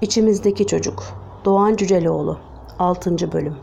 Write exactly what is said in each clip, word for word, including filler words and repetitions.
İçimizdeki Çocuk. Doğan Cüceloğlu. altıncı bölüm.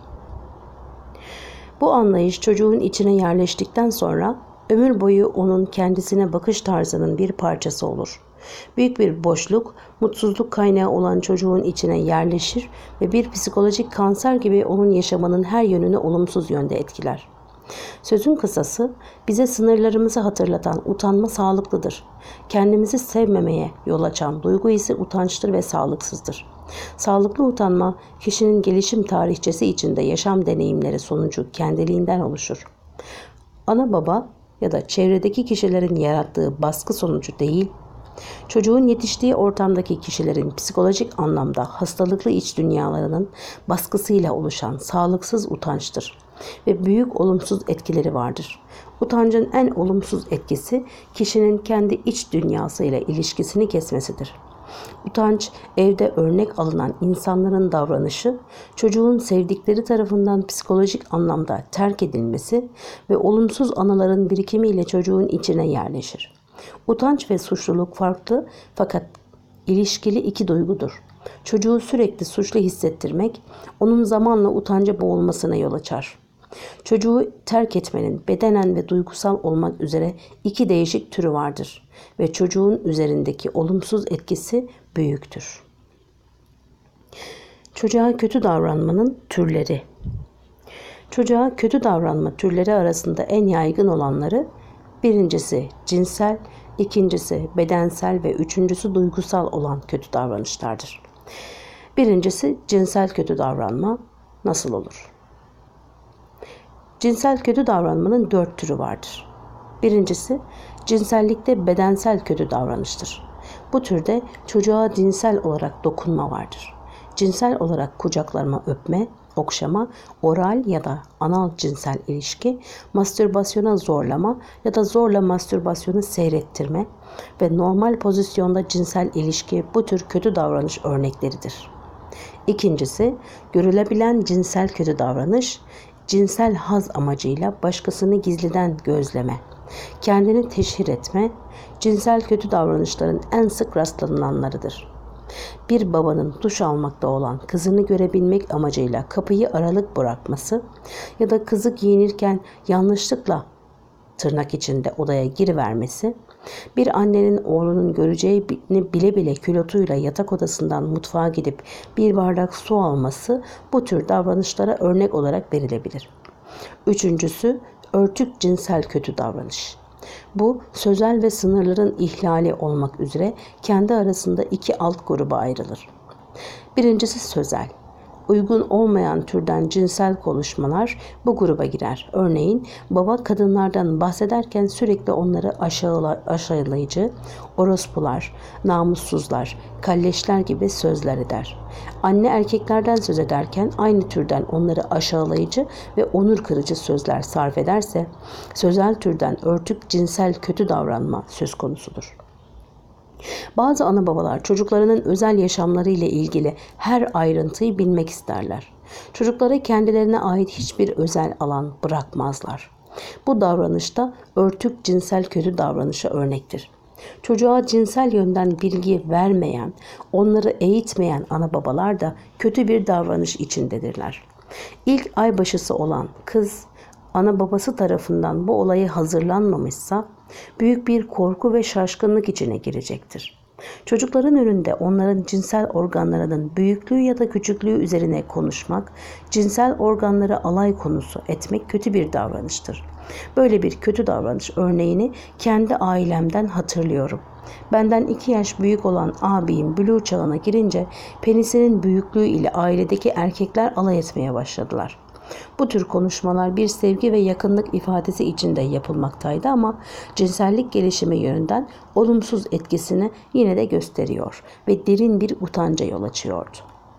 Bu anlayış çocuğun içine yerleştikten sonra ömür boyu onun kendisine bakış tarzının bir parçası olur. Büyük bir boşluk, mutsuzluk kaynağı olan çocuğun içine yerleşir ve bir psikolojik kanser gibi onun yaşamının her yönünü olumsuz yönde etkiler. Sözün kısası, bize sınırlarımızı hatırlatan utanma sağlıklıdır. Kendimizi sevmemeye yol açan duygu ise utançtır ve sağlıksızdır. Sağlıklı utanma, kişinin gelişim tarihçesi içinde yaşam deneyimleri sonucu kendiliğinden oluşur. Ana baba ya da çevredeki kişilerin yarattığı baskı sonucu değil, çocuğun yetiştiği ortamdaki kişilerin psikolojik anlamda hastalıklı iç dünyalarının baskısıyla oluşan sağlıksız utançtır ve büyük olumsuz etkileri vardır. Utancın en olumsuz etkisi kişinin kendi iç dünyasıyla ilişkisini kesmesidir. Utanç, evde örnek alınan insanların davranışı, çocuğun sevdikleri tarafından psikolojik anlamda terk edilmesi ve olumsuz anıların birikimiyle çocuğun içine yerleşir. Utanç ve suçluluk farklı fakat ilişkili iki duygudur. Çocuğu sürekli suçlu hissettirmek, onun zamanla utanca boğulmasına yol açar. Çocuğu terk etmenin bedenen ve duygusal olmak üzere iki değişik türü vardır ve çocuğun üzerindeki olumsuz etkisi büyüktür. Çocuğa kötü davranmanın türleri. Çocuğa kötü davranma türleri arasında en yaygın olanları birincisi cinsel, ikincisi bedensel ve üçüncüsü duygusal olan kötü davranışlardır. Birincisi cinsel kötü davranma nasıl olur? Cinsel kötü davranmanın dört türü vardır. Birincisi, cinsellikte bedensel kötü davranıştır. Bu türde çocuğa cinsel olarak dokunma vardır. Cinsel olarak kucaklama, öpme, okşama, oral ya da anal cinsel ilişki, mastürbasyona zorlama ya da zorla mastürbasyonu seyrettirme ve normal pozisyonda cinsel ilişki bu tür kötü davranış örnekleridir. İkincisi, görülebilen cinsel kötü davranış, cinsel haz amacıyla başkasını gizliden gözleme, kendini teşhir etme, cinsel kötü davranışların en sık rastlanılanlarıdır. Bir babanın duş almakta olan kızını görebilmek amacıyla kapıyı aralık bırakması ya da kızı giyinirken yanlışlıkla tırnak içinde odaya girivermesi, bir annenin oğlunun göreceğini bile bile külotuyla yatak odasından mutfağa gidip bir bardak su alması bu tür davranışlara örnek olarak verilebilir. Üçüncüsü, örtük cinsel kötü davranış. Bu, sözel ve sınırların ihlali olmak üzere kendi arasında iki alt gruba ayrılır. Birincisi sözel. Uygun olmayan türden cinsel konuşmalar bu gruba girer. Örneğin baba kadınlardan bahsederken sürekli onları aşağıla, aşağılayıcı, orospular, namussuzlar, kalleşler gibi sözler eder. Anne erkeklerden söz ederken aynı türden onları aşağılayıcı ve onur kırıcı sözler sarf ederse sözel türden örtük cinsel kötü davranma söz konusudur. Bazı ana babalar çocuklarının özel yaşamları ile ilgili her ayrıntıyı bilmek isterler. Çocuklara kendilerine ait hiçbir özel alan bırakmazlar. Bu davranışta örtük cinsel kötü davranışa örnektir. Çocuğa cinsel yönden bilgi vermeyen, onları eğitmeyen ana babalar da kötü bir davranış içindedirler. İlk aybaşısı olan kız, ana babası tarafından bu olaya hazırlanmamışsa, büyük bir korku ve şaşkınlık içine girecektir. Çocukların önünde onların cinsel organlarının büyüklüğü ya da küçüklüğü üzerine konuşmak, cinsel organları alay konusu etmek kötü bir davranıştır. Böyle bir kötü davranış örneğini kendi ailemden hatırlıyorum. Benden iki yaş büyük olan abim buluğ çağına girince penisinin büyüklüğü ile ailedeki erkekler alay etmeye başladılar. Bu tür konuşmalar bir sevgi ve yakınlık ifadesi içinde yapılmaktaydı ama cinsellik gelişimi yönünden olumsuz etkisini yine de gösteriyor ve derin bir utanca yol açıyordu.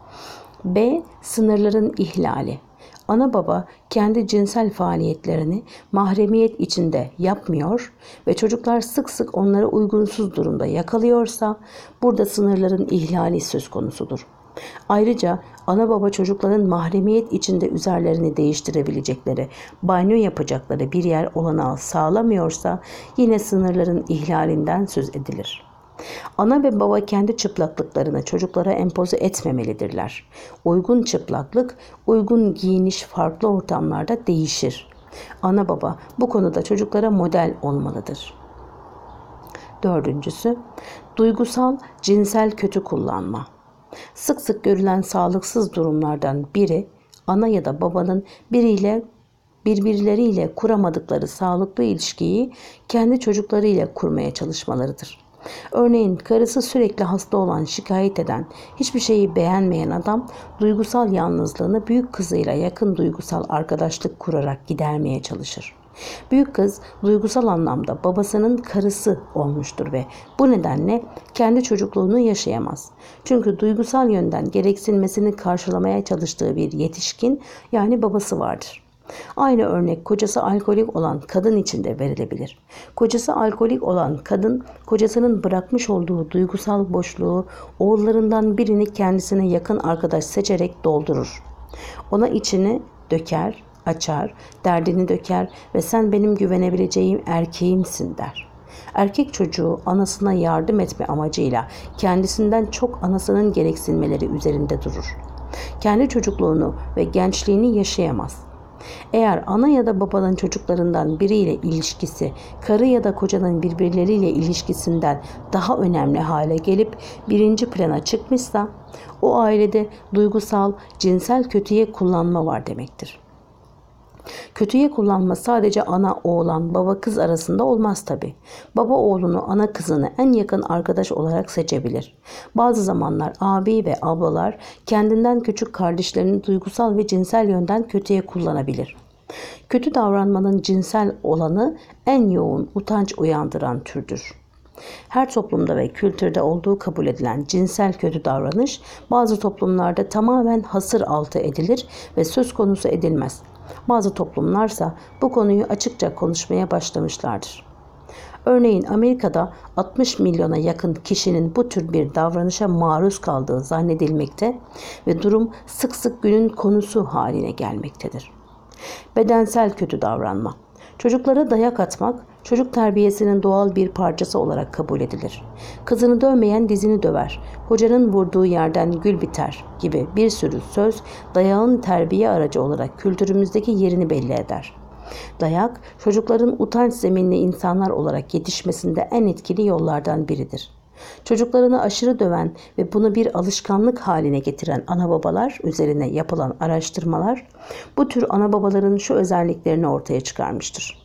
B. Sınırların ihlali. Ana baba kendi cinsel faaliyetlerini mahremiyet içinde yapmıyor ve çocuklar sık sık onları uygunsuz durumda yakalıyorsa burada sınırların ihlali söz konusudur. Ayrıca ana baba çocukların mahremiyet içinde üzerlerini değiştirebilecekleri, banyo yapacakları bir yer olanağı sağlamıyorsa yine sınırların ihlalinden söz edilir. Ana ve baba kendi çıplaklıklarını çocuklara empoze etmemelidirler. Uygun çıplaklık, uygun giyiniş farklı ortamlarda değişir. Ana baba bu konuda çocuklara model olmalıdır. Dördüncüsü, duygusal cinsel kötü kullanma. Sık sık görülen sağlıksız durumlardan biri, ana ya da babanın biriyle birbirleriyle kuramadıkları sağlıklı ilişkiyi kendi çocuklarıyla kurmaya çalışmalarıdır. Örneğin karısı sürekli hasta olan, şikayet eden, hiçbir şeyi beğenmeyen adam duygusal yalnızlığını büyük kızıyla yakın duygusal arkadaşlık kurarak gidermeye çalışır. Büyük kız duygusal anlamda babasının karısı olmuştur ve bu nedenle kendi çocukluğunu yaşayamaz. Çünkü duygusal yönden gereksinmesini karşılamaya çalıştığı bir yetişkin, yani babası vardır. Aynı örnek kocası alkolik olan kadın için de verilebilir. Kocası alkolik olan kadın, kocasının bırakmış olduğu duygusal boşluğu oğullarından birini kendisine yakın arkadaş seçerek doldurur. Ona içini döker, açar, derdini döker ve sen benim güvenebileceğim erkeğimsin der. Erkek çocuğu anasına yardım etme amacıyla kendisinden çok anasının gereksinmeleri üzerinde durur. Kendi çocukluğunu ve gençliğini yaşayamaz. Eğer ana ya da babanın çocuklarından biriyle ilişkisi, karı ya da kocanın birbirleriyle ilişkisinden daha önemli hale gelip birinci plana çıkmışsa, o ailede duygusal, cinsel kötüye kullanma var demektir. Kötüye kullanma sadece ana oğlan, baba kız arasında olmaz tabi. Baba oğlunu, ana kızını en yakın arkadaş olarak seçebilir. Bazı zamanlar abi ve ablalar kendinden küçük kardeşlerini duygusal ve cinsel yönden kötüye kullanabilir. Kötü davranmanın cinsel olanı en yoğun utanç uyandıran türdür. Her toplumda ve kültürde olduğu kabul edilen cinsel kötü davranış bazı toplumlarda tamamen hasır altı edilir ve söz konusu edilmez. Bazı toplumlarsa bu konuyu açıkça konuşmaya başlamışlardır. Örneğin Amerika'da altmış milyona yakın kişinin bu tür bir davranışa maruz kaldığı zannedilmekte ve durum sık sık günün konusu haline gelmektedir. Bedensel kötü davranma. Çocuklara dayak atmak, çocuk terbiyesinin doğal bir parçası olarak kabul edilir. Kızını dövmeyen dizini döver, hocanın vurduğu yerden gül biter gibi bir sürü söz dayağın terbiye aracı olarak kültürümüzdeki yerini belli eder. Dayak, çocukların utanç zeminli insanlar olarak yetişmesinde en etkili yollardan biridir. Çocuklarını aşırı döven ve bunu bir alışkanlık haline getiren ana babalar üzerine yapılan araştırmalar bu tür ana babaların şu özelliklerini ortaya çıkarmıştır.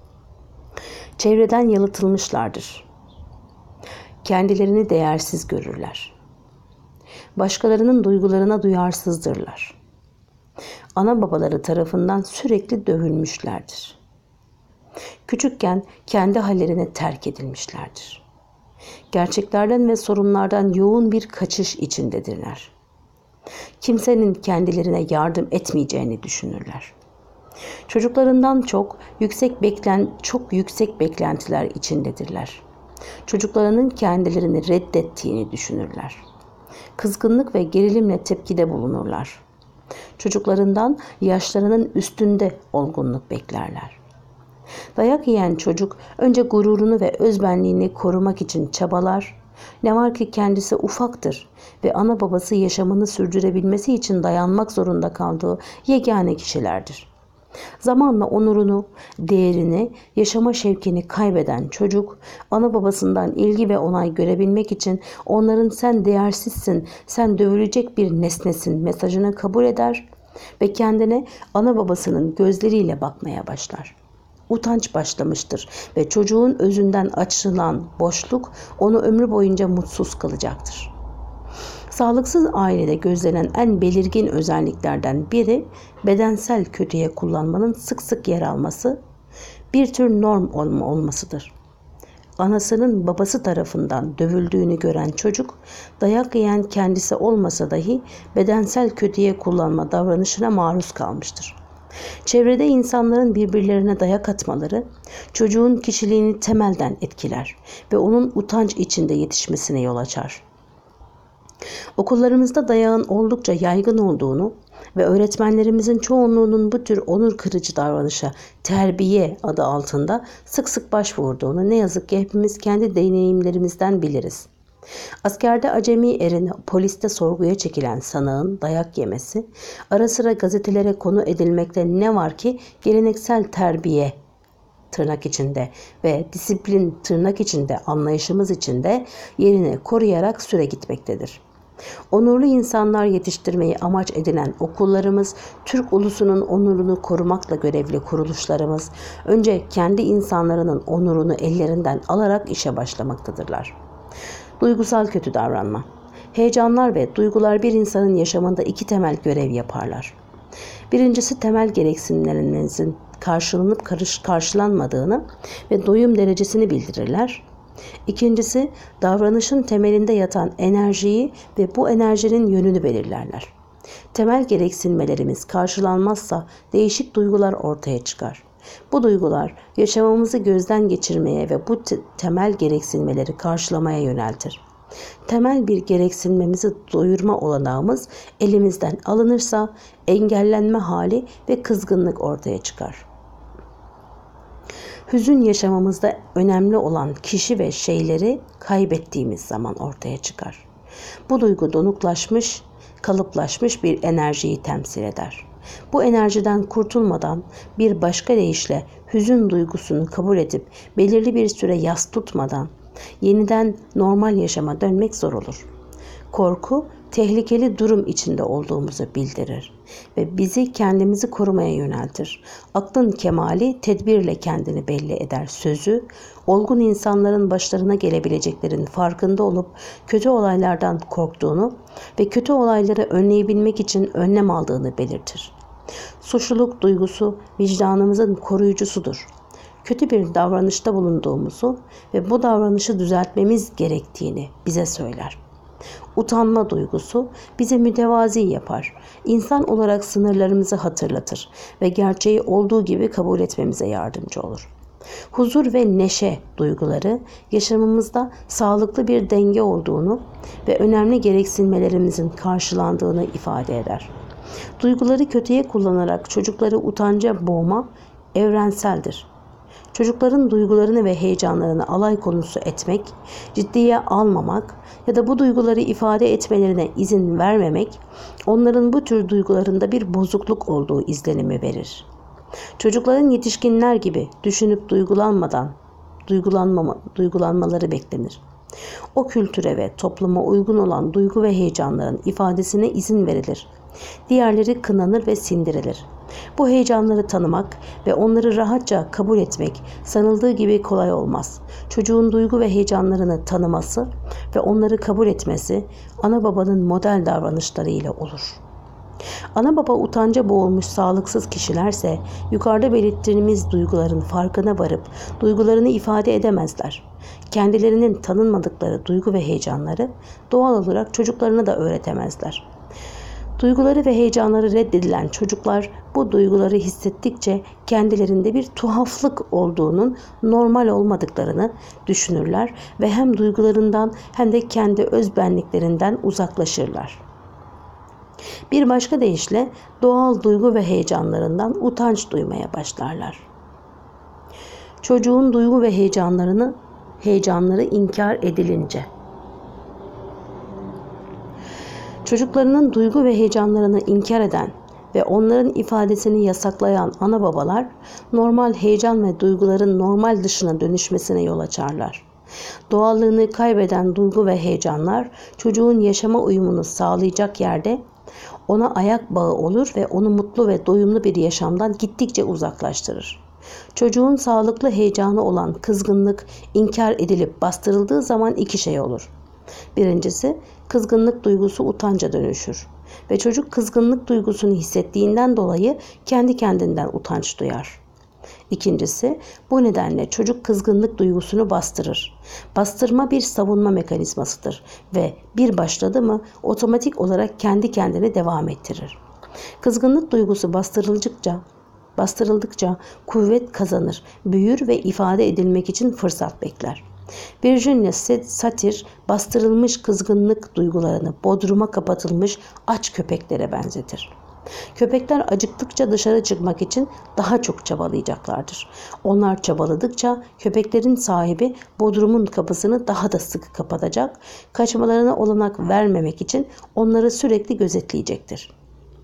Çevreden yalıtılmışlardır. Kendilerini değersiz görürler. Başkalarının duygularına duyarsızdırlar. Ana babaları tarafından sürekli dövülmüşlerdir. Küçükken kendi hallerine terk edilmişlerdir. Gerçeklerden ve sorunlardan yoğun bir kaçış içindedirler. Kimsenin kendilerine yardım etmeyeceğini düşünürler. Çocuklarından çok yüksek beklen çok yüksek beklentiler içindedirler. Çocuklarının kendilerini reddettiğini düşünürler. Kızgınlık ve gerilimle tepkide bulunurlar. Çocuklarından yaşlarının üstünde olgunluk beklerler. Dayak yiyen çocuk önce gururunu ve özbenliğini korumak için çabalar. Ne var ki kendisi ufaktır ve ana babası yaşamını sürdürebilmesi için dayanmak zorunda kaldığı yegane kişilerdir. Zamanla onurunu, değerini, yaşama şevkini kaybeden çocuk, ana babasından ilgi ve onay görebilmek için onların sen değersizsin, sen dövülecek bir nesnesin mesajını kabul eder ve kendine ana babasının gözleriyle bakmaya başlar. Utanç başlamıştır ve çocuğun özünden açılan boşluk onu ömrü boyunca mutsuz kılacaktır. Sağlıksız ailede gözlenen en belirgin özelliklerden biri bedensel kötüye kullanmanın sık sık yer alması, bir tür norm olma olmasıdır. Anasının babası tarafından dövüldüğünü gören çocuk, dayak yiyen kendisi olmasa dahi bedensel kötüye kullanma davranışına maruz kalmıştır. Çevrede insanların birbirlerine dayak atmaları çocuğun kişiliğini temelden etkiler ve onun utanç içinde yetişmesine yol açar. Okullarımızda dayağın oldukça yaygın olduğunu Ve öğretmenlerimizin çoğunluğunun bu tür onur kırıcı davranışa terbiye adı altında sık sık başvurduğunu ne yazık ki hepimiz kendi deneyimlerimizden biliriz. Askerde acemi erin, poliste sorguya çekilen sanığın dayak yemesi, ara sıra gazetelere konu edilmekte ne var ki geleneksel terbiye tırnak içinde ve disiplin tırnak içinde anlayışımız içinde yerini koruyarak süre gitmektedir. Onurlu insanlar yetiştirmeyi amaç edinen okullarımız, Türk ulusunun onurunu korumakla görevli kuruluşlarımız, önce kendi insanlarının onurunu ellerinden alarak işe başlamaktadırlar. Duygusal kötü davranma. Heyecanlar ve duygular bir insanın yaşamında iki temel görev yaparlar. Birincisi temel gereksinimlerimizin karşılanıp karış, karşılanmadığını ve doyum derecesini bildirirler. İkincisi davranışın temelinde yatan enerjiyi ve bu enerjinin yönünü belirlerler. Temel gereksinmelerimiz karşılanmazsa değişik duygular ortaya çıkar. Bu duygular yaşamamızı gözden geçirmeye ve bu temel gereksinmeleri karşılamaya yöneltir. Temel bir gereksinmemizi doyurma olanağımız elimizden alınırsa engellenme hali ve kızgınlık ortaya çıkar. Hüzün yaşamamızda önemli olan kişi ve şeyleri kaybettiğimiz zaman ortaya çıkar. Bu duygu donuklaşmış, kalıplaşmış bir enerjiyi temsil eder. Bu enerjiden kurtulmadan bir başka deyişle hüzün duygusunu kabul edip belirli bir süre yas tutmadan yeniden normal yaşama dönmek zor olur. Korku, tehlikeli durum içinde olduğumuzu bildirir ve bizi kendimizi korumaya yöneltir. Aklın kemali tedbirle kendini belli eder sözü, olgun insanların başlarına gelebileceklerin farkında olup kötü olaylardan korktuğunu ve kötü olayları önleyebilmek için önlem aldığını belirtir. Suçluluk duygusu vicdanımızın koruyucusudur. Kötü bir davranışta bulunduğumuzu ve bu davranışı düzeltmemiz gerektiğini bize söyler. Utanma duygusu bizi mütevazi yapar. İnsan olarak sınırlarımızı hatırlatır ve gerçeği olduğu gibi kabul etmemize yardımcı olur. Huzur ve neşe duyguları yaşamımızda sağlıklı bir denge olduğunu ve önemli gereksinmelerimizin karşılandığını ifade eder. Duyguları kötüye kullanarak çocukları utanca boğma evrenseldir. Çocukların duygularını ve heyecanlarını alay konusu etmek, ciddiye almamak ya da bu duyguları ifade etmelerine izin vermemek, onların bu tür duygularında bir bozukluk olduğu izlenimi verir. Çocukların yetişkinler gibi düşünüp duygulanmadan duygulanmama, duygulanmaları beklenir. O kültüre ve topluma uygun olan duygu ve heyecanların ifadesine izin verilir. Diğerleri kınanır ve sindirilir. Bu heyecanları tanımak ve onları rahatça kabul etmek sanıldığı gibi kolay olmaz. Çocuğun duygu ve heyecanlarını tanıması ve onları kabul etmesi ana babanın model davranışlarıyla olur. Ana baba utanca boğulmuş sağlıksız kişilerse yukarıda belirttiğimiz duyguların farkına varıp duygularını ifade edemezler. Kendilerinin tanınmadıkları duygu ve heyecanları doğal olarak çocuklarına da öğretemezler. Duyguları ve heyecanları reddedilen çocuklar bu duyguları hissettikçe kendilerinde bir tuhaflık olduğunun normal olmadıklarını düşünürler ve hem duygularından hem de kendi özbenliklerinden uzaklaşırlar. Bir başka deyişle doğal duygu ve heyecanlarından utanç duymaya başlarlar. Çocuğun duygu ve heyecanlarını heyecanları inkar edilince çocuklarının duygu ve heyecanlarını inkar eden ve onların ifadesini yasaklayan ana babalar normal heyecan ve duyguların normal dışına dönüşmesine yol açarlar. Doğallığını kaybeden duygu ve heyecanlar çocuğun yaşama uyumunu sağlayacak yerde ona ayak bağı olur ve onu mutlu ve doyumlu bir yaşamdan gittikçe uzaklaştırır. Çocuğun sağlıklı heyecanı olan kızgınlık inkar edilip bastırıldığı zaman iki şey olur. Birincisi, kızgınlık duygusu utanca dönüşür ve çocuk kızgınlık duygusunu hissettiğinden dolayı kendi kendinden utanç duyar. İkincisi, bu nedenle çocuk kızgınlık duygusunu bastırır. Bastırma bir savunma mekanizmasıdır ve bir başladı mı otomatik olarak kendi kendine devam ettirir. Kızgınlık duygusu bastırıldıkça, bastırıldıkça kuvvet kazanır, büyür ve ifade edilmek için fırsat bekler. Virginia Satir bastırılmış kızgınlık duygularını bodruma kapatılmış aç köpeklere benzetir. Köpekler acıktıkça dışarı çıkmak için daha çok çabalayacaklardır. Onlar çabaladıkça köpeklerin sahibi bodrumun kapısını daha da sıkı kapatacak, kaçmalarına olanak vermemek için onları sürekli gözetleyecektir.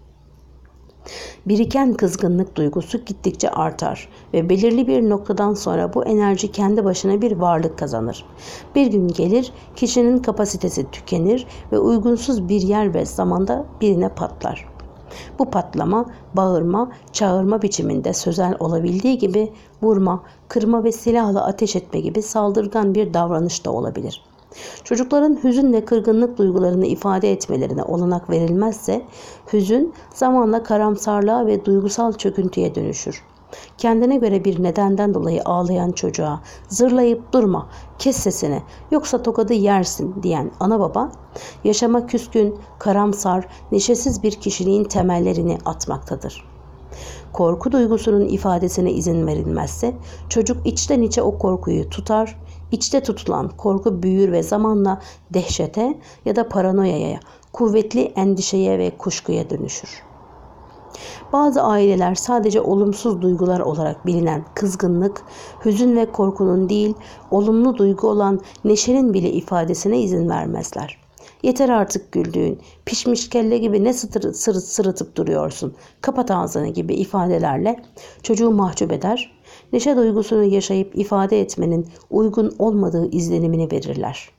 Biriken kızgınlık duygusu gittikçe artar ve belirli bir noktadan sonra bu enerji kendi başına bir varlık kazanır. Bir gün gelir, kişinin kapasitesi tükenir ve uygunsuz bir yer ve zamanda birine patlar. Bu patlama, bağırma, çağırma biçiminde sözel olabildiği gibi vurma, kırma ve silahla ateş etme gibi saldırgan bir davranış da olabilir. Çocukların hüzün ve kırgınlık duygularını ifade etmelerine olanak verilmezse, hüzün zamanla karamsarlığa ve duygusal çöküntüye dönüşür. Kendine göre bir nedenden dolayı ağlayan çocuğa zırlayıp durma, kes sesini yoksa tokadı yersin diyen ana baba, yaşama küskün, karamsar, neşesiz bir kişiliğin temellerini atmaktadır. Korku duygusunun ifadesine izin verilmezse, çocuk içten içe o korkuyu tutar, içte tutulan korku büyür ve zamanla dehşete ya da paranoyaya, kuvvetli endişeye ve kuşkuya dönüşür. Bazı aileler sadece olumsuz duygular olarak bilinen kızgınlık, hüzün ve korkunun değil, olumlu duygu olan neşenin bile ifadesine izin vermezler. Yeter artık güldüğün, pişmiş kelle gibi ne sıtır, sırıt sırıtıp duruyorsun, kapat ağzını gibi ifadelerle çocuğu mahcup eder, neşe duygusunu yaşayıp ifade etmenin uygun olmadığı izlenimini verirler.